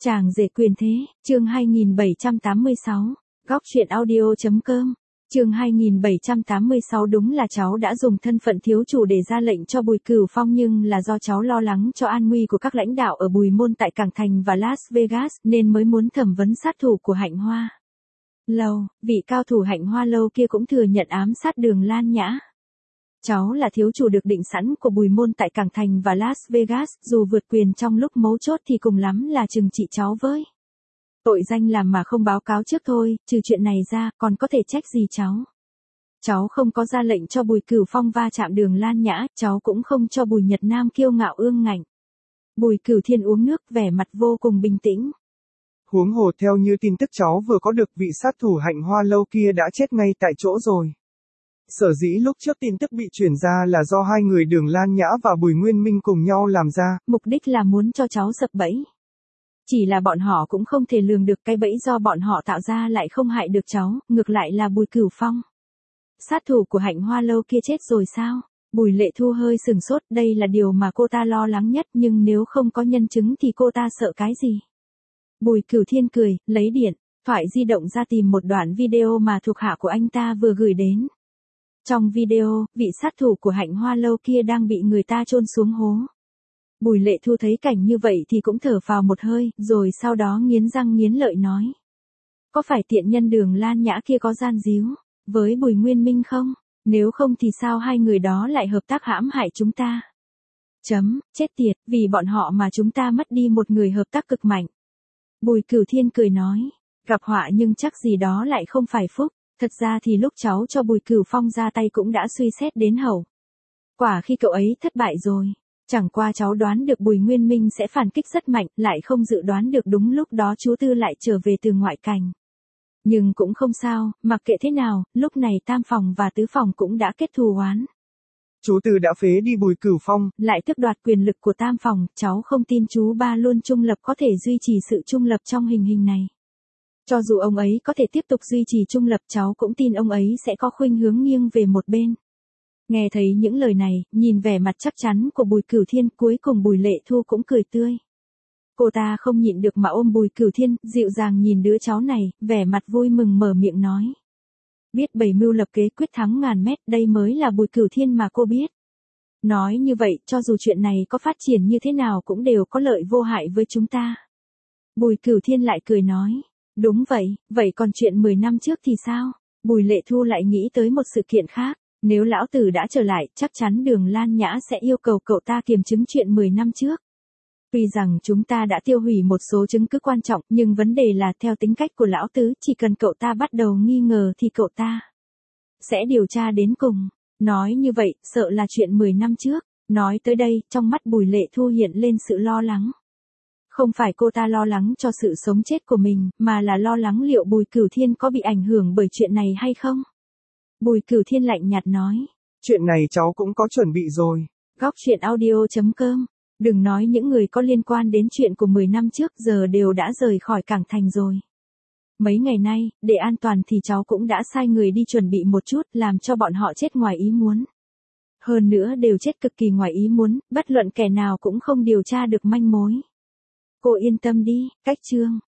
Chàng rể quyền thế, chương 2786, góc truyện audio.com, chương 2786 đúng là cháu đã dùng thân phận thiếu chủ để ra lệnh cho Bùi Cửu Phong nhưng là do cháu lo lắng cho an nguy của các lãnh đạo ở Bùi Môn tại Cảng Thành và Las Vegas nên mới muốn thẩm vấn sát thủ của Hạnh Hoa Lâu, vị cao thủ Hạnh Hoa Lâu kia cũng thừa nhận ám sát Đường Lan Nhã. Cháu là thiếu chủ được định sẵn của Bùi Môn tại Cảng Thành và Las Vegas, dù vượt quyền trong lúc mấu chốt thì cùng lắm là trừng trị cháu với tội danh làm mà không báo cáo trước thôi, trừ chuyện này ra, còn có thể trách gì cháu. Cháu không có ra lệnh cho Bùi Cửu Phong va chạm Đường Lan Nhã, cháu cũng không cho Bùi Nhật Nam kiêu ngạo ương ngạnh. Bùi Cửu Thiên uống nước vẻ mặt vô cùng bình tĩnh. Huống hồ theo như tin tức cháu vừa có được, vị sát thủ Hạnh Hoa Lâu kia đã chết ngay tại chỗ rồi. Sở dĩ lúc trước tin tức bị chuyển ra là do hai người Đường Lan Nhã và Bùi Nguyên Minh cùng nhau làm ra. Mục đích là muốn cho cháu sập bẫy. Chỉ là bọn họ cũng không thể lường được cái bẫy do bọn họ tạo ra lại không hại được cháu, ngược lại là Bùi Cửu Phong. Sát thủ của Hạnh Hoa Lâu kia chết rồi sao? Bùi Lệ Thu hơi sừng sốt, đây là điều mà cô ta lo lắng nhất nhưng nếu không có nhân chứng thì cô ta sợ cái gì? Bùi Cửu Thiên cười, lấy điện thoại di động ra tìm một đoạn video mà thuộc hạ của anh ta vừa gửi đến. Trong video, vị sát thủ của Hạnh Hoa Lâu kia đang bị người ta chôn xuống hố. Bùi Lệ Thu thấy cảnh như vậy thì cũng thở phào một hơi, rồi sau đó nghiến răng nghiến lợi nói. Có phải tiện nhân Đường Lan Nhã kia có gian díu với Bùi Nguyên Minh không? Nếu không thì sao hai người đó lại hợp tác hãm hại chúng ta? Chết tiệt, vì bọn họ mà chúng ta mất đi một người hợp tác cực mạnh. Bùi Cửu Thiên cười nói, gặp họa nhưng chắc gì đó lại không phải phúc. Thật ra thì lúc cháu cho Bùi Cửu Phong ra tay cũng đã suy xét đến hậu quả khi cậu ấy thất bại rồi. Chẳng qua cháu đoán được Bùi Nguyên Minh sẽ phản kích rất mạnh, lại không dự đoán được đúng lúc đó chú Tư lại trở về từ ngoại cảnh. Nhưng cũng không sao, mặc kệ thế nào, lúc này tam phòng và tứ phòng cũng đã kết thù oán. Chú Tư đã phế đi Bùi Cửu Phong, lại tước đoạt quyền lực của tam phòng, cháu không tin chú ba luôn trung lập có thể duy trì sự trung lập trong hình này. Cho dù ông ấy có thể tiếp tục duy trì trung lập, cháu cũng tin ông ấy sẽ có khuynh hướng nghiêng về một bên. Nghe thấy những lời này, nhìn vẻ mặt chắc chắn của Bùi Cửu Thiên, cuối cùng Bùi Lệ Thu cũng cười tươi. Cô ta không nhịn được mà ôm Bùi Cửu Thiên, dịu dàng nhìn đứa cháu này, vẻ mặt vui mừng mở miệng nói. Biết bày mưu lập kế quyết thắng ngàn mét, đây mới là Bùi Cửu Thiên mà cô biết. Nói như vậy, cho dù chuyện này có phát triển như thế nào cũng đều có lợi vô hại với chúng ta. Bùi Cửu Thiên lại cười nói. Đúng vậy, vậy còn chuyện 10 năm trước thì sao? Bùi Lệ Thu lại nghĩ tới một sự kiện khác. Nếu lão tử đã trở lại, chắc chắn Đường Lan Nhã sẽ yêu cầu cậu ta kiểm chứng chuyện 10 năm trước. Tuy rằng chúng ta đã tiêu hủy một số chứng cứ quan trọng, nhưng vấn đề là theo tính cách của lão tứ, chỉ cần cậu ta bắt đầu nghi ngờ thì cậu ta sẽ điều tra đến cùng. Nói như vậy, sợ là chuyện 10 năm trước. Nói tới đây, trong mắt Bùi Lệ Thu hiện lên sự lo lắng. Không phải cô ta lo lắng cho sự sống chết của mình, mà là lo lắng liệu Bùi Cửu Thiên có bị ảnh hưởng bởi chuyện này hay không? Bùi Cửu Thiên lạnh nhạt nói. Chuyện này cháu cũng có chuẩn bị rồi. Góc truyện audio.com. Đừng nói những người có liên quan đến chuyện của 10 năm trước giờ đều đã rời khỏi Cảng Thành rồi. Mấy ngày nay, để an toàn thì cháu cũng đã sai người đi chuẩn bị một chút, làm cho bọn họ chết ngoài ý muốn. Hơn nữa đều chết cực kỳ ngoài ý muốn, bất luận kẻ nào cũng không điều tra được manh mối. Cô yên tâm đi, cách chương.